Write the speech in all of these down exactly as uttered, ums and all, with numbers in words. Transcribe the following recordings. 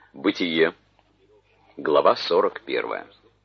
Бытие. Глава сорок первая.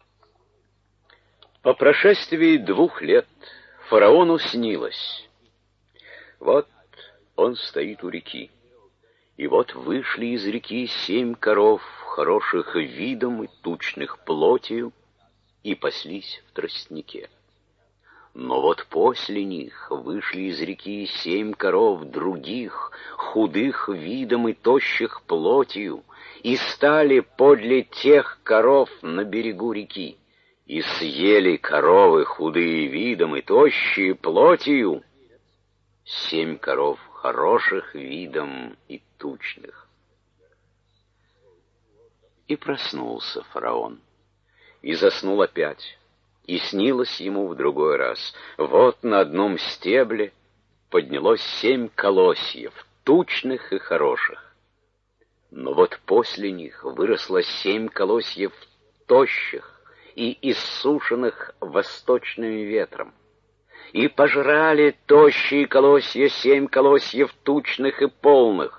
По прошествии двух лет фараону снилось. Вот он стоит у реки, и вот вышли из реки семь коров, хороших видом и тучных плотью, и паслись в тростнике. Но вот после них вышли из реки семь коров других, худых видом и тощих плотью, и стали подле тех коров на берегу реки, и съели коровы худые видом и тощие плотью семь коров хороших видом и тучных. И проснулся фараон, и заснул опять. И снилось ему в другой раз: вот на одном стебле поднялось семь колосьев, тучных и хороших. Но вот после них выросло семь колосьев тощих и иссушенных восточным ветром. И пожрали тощие колосья семь колосьев тучных и полных.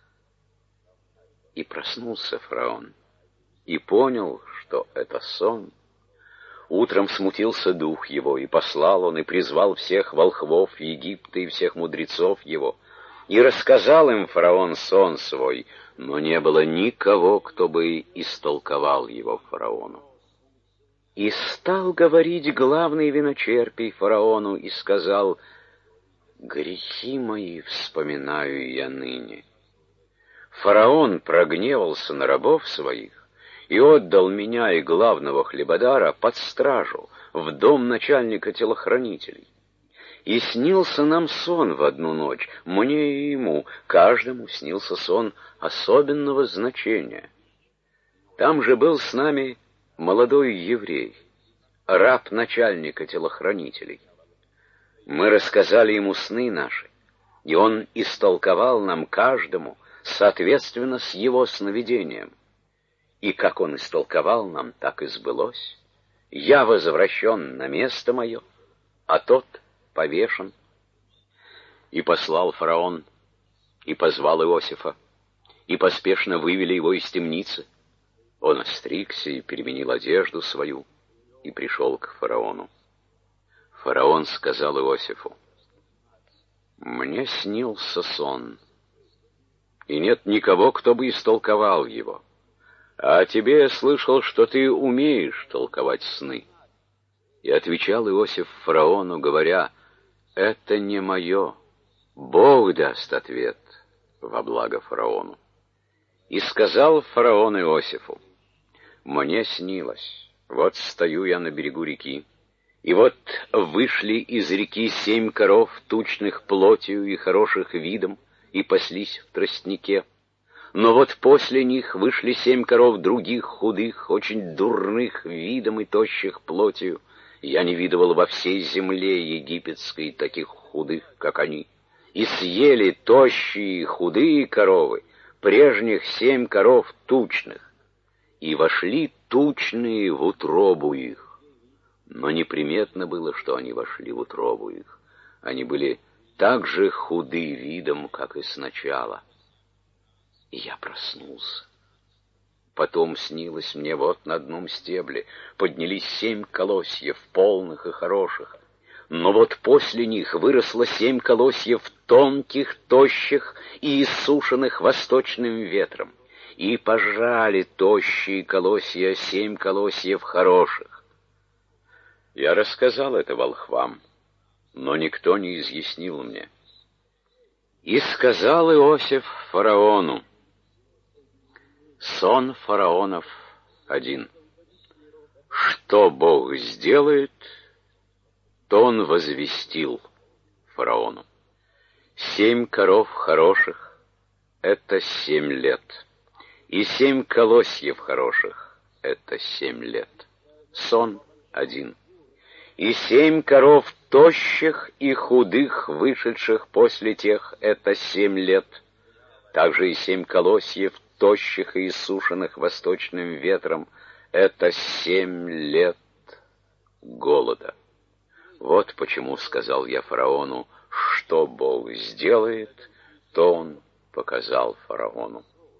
И проснулся фараон, и понял, что это сон. Утром смутился дух его, и послал он, и призвал всех волхвов Египта и всех мудрецов его, и рассказал им фараон сон свой, но не было никого, кто бы истолковал его фараону. И стал говорить главный виночерпий фараону, и сказал: «Грехи мои вспоминаю я ныне. Фараон прогневался на рабов своих, и отдал меня и главного хлебодара под стражу в дом начальника телохранителей. И снился нам сон в одну ночь, мне и ему, каждому снился сон особенного значения. Там же был с нами молодой еврей, раб начальника телохранителей. Мы рассказали ему сны наши, и он истолковал нам каждому соответственно с его сновидением. И как он истолковал нам, так и сбылось. Я возвращен на место мое, а тот повешен». И послал фараон, и позвал Иосифа, и поспешно вывели его из темницы. Он остригся и переменил одежду свою, и пришел к фараону. Фараон сказал Иосифу: «Мне снился сон, и нет никого, кто бы истолковал его. А о тебе я слышал, что ты умеешь толковать сны». И отвечал Иосиф фараону, говоря: «Это не мое, Бог даст ответ во благо фараону». И сказал фараон Иосифу: «Мне снилось, вот стою я на берегу реки, и вот вышли из реки семь коров, тучных плотью и хороших видом, и паслись в тростнике. Но вот после них вышли семь коров других, худых, очень дурных видом и тощих плотью. Я не видывал во всей земле египетской таких худых, как они. И съели тощие и худые коровы, прежних семь коров тучных. И вошли тучные в утробу их. Но неприметно было, что они вошли в утробу их. Они были так же худы видом, как и сначала. И я проснулся. Потом снилось мне, вот на одном стебле поднялись семь колосьев, полных и хороших. Но вот после них выросло семь колосьев тонких, тощих и иссушенных восточным ветром. И пожрали тощие колосья семь колосьев хороших. Я рассказал это волхвам, но никто не изъяснил мне. И сказал Иосиф фараону: сон фараонов один. Что Бог сделает, то он возвестил фараону. Семь коров хороших — это семь лет, и семь колосьев хороших — это семь лет. Сон один. И семь коров тощих и худых, вышедших после тех — это семь лет. Также и семь колосьев тощих и иссушенных восточным ветром — это семь лет голода. Вот почему сказал я фараону, что Бог сделает, то он показал фараону.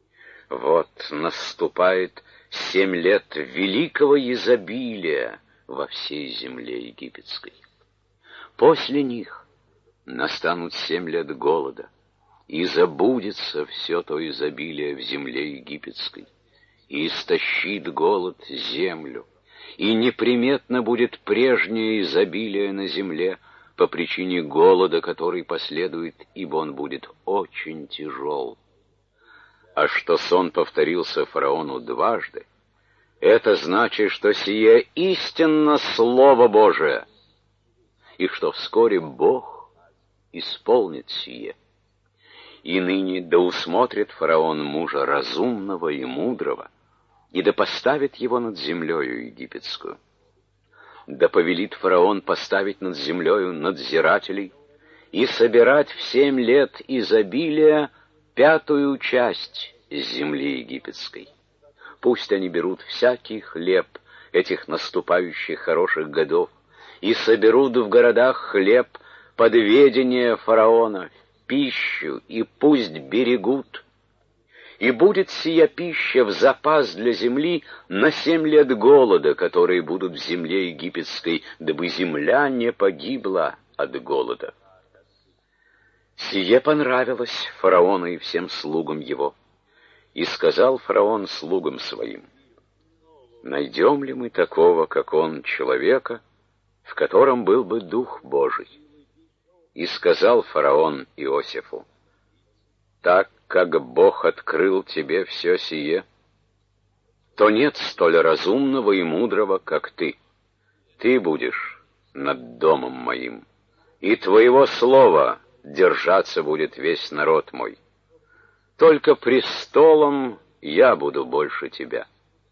Вот наступает семь лет великого изобилия во всей земле египетской. После них настанут семь лет голода, и забудется все то изобилие в земле египетской, и истощит голод землю, и неприметно будет прежнее изобилие на земле по причине голода, который последует, ибо он будет очень тяжел. А что сон повторился фараону дважды, это значит, что сие истинно Слово Божие, и что вскоре Бог исполнит сие. И ныне да усмотрит фараон мужа разумного и мудрого, и да поставит его над землею египетскую. Да повелит фараон поставить над землею надзирателей и собирать в семь лет изобилия пятую часть земли египетской. Пусть они берут всякий хлеб этих наступающих хороших годов и соберут в городах хлеб под ведение фараона, пищу, и пусть берегут. И будет сия пища в запас для земли на семь лет голода, которые будут в земле египетской, дабы земля не погибла от голода. Сие понравилось фараону и всем слугам его. И сказал фараон слугам своим: найдем ли мы такого, как он, человека, в котором был бы Дух Божий? И сказал фараон Иосифу: так как Бог открыл тебе все сие, то нет столь разумного и мудрого, как ты. Ты будешь над домом моим, и твоего слова держаться будет весь народ мой. Только престолом я буду больше тебя.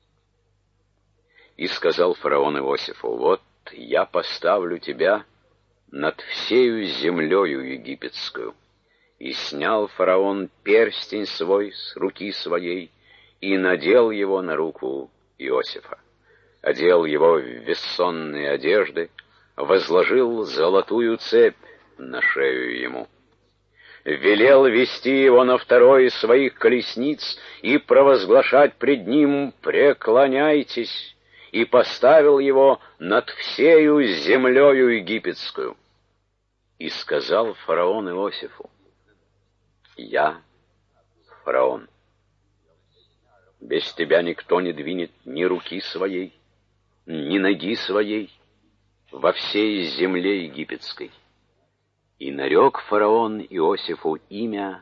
И сказал фараон Иосифу: вот я поставлю тебя над всею землею египетскую. И снял фараон перстень свой с руки своей и надел его на руку Иосифа. Одел его в вессонные одежды, возложил золотую цепь на шею ему. Велел вести его на второй из своих колесниц и провозглашать пред ним: преклоняйтесь, и поставил его над всею землею египетскую. И сказал фараон Иосифу: я фараон. Без тебя никто не двинет ни руки своей, ни ноги своей во всей земле египетской. И нарек фараон Иосифу имя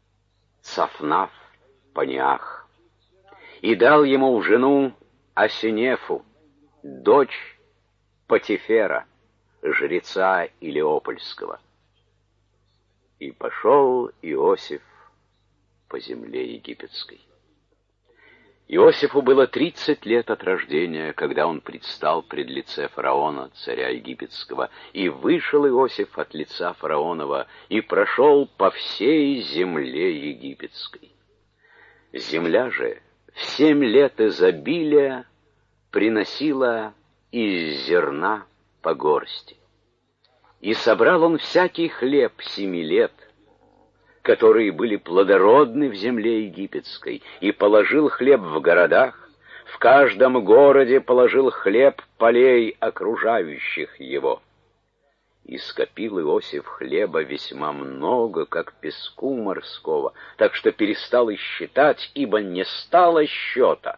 Цафнаф-Паниах, и дал ему в жену Асинефу, дочь Потифера, жреца Илиопольского. И пошел Иосиф по земле египетской. Иосифу было тридцать лет от рождения, когда он предстал пред лице фараона, царя египетского, и вышел Иосиф от лица фараонова и прошел по всей земле египетской. Земля же в семь лет изобилия приносила из зерна по горсти. И собрал он всякий хлеб семи лет, которые были плодородны в земле египетской, и положил хлеб в городах, в каждом городе положил хлеб полей, окружающих его. И скопил Иосиф хлеба весьма много, как песку морского, так что перестал и считать, ибо не стало счета.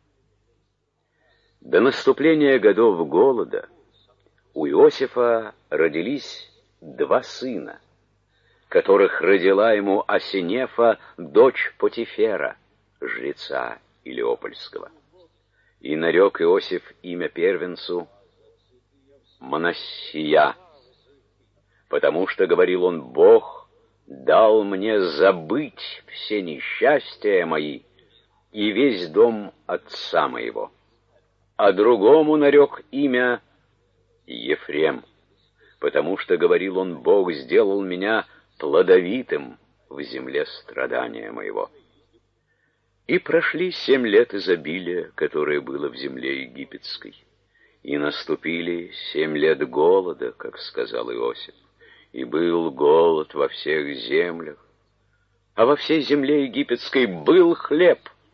До наступления годов голода у Иосифа родились два сына, которых родила ему Асинефа, дочь Потифера, жреца Илиопольского. И нарек Иосиф имя первенцу Манассия, потому что, говорил он, Бог дал мне забыть все несчастья мои и весь дом отца моего. А другому нарек имя Ефрем, потому что, говорил он, Бог сделал меня плодовитым в земле страдания моего. И прошли семь лет изобилия, которое было в земле египетской, и наступили семь лет голода, как сказал Иосиф, и был голод во всех землях, а во всей земле египетской был хлеб,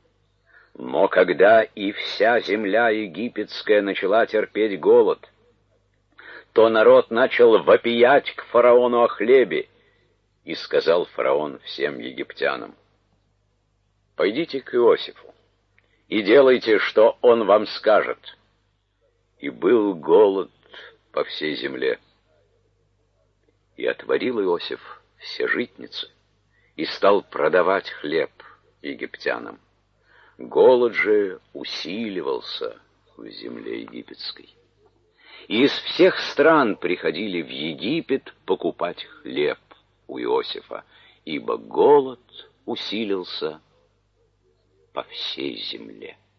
Но когда и вся земля египетская начала терпеть голод, то народ начал вопиять к фараону о хлебе, и сказал фараон всем египтянам: «Пойдите к Иосифу и делайте, что он вам скажет». И был голод по всей земле. И отворил Иосиф все житницы и стал продавать хлеб египтянам. Голод же усиливался в земле египетской. И из всех стран приходили в Египет покупать хлеб у Иосифа, ибо голод усилился по всей земле.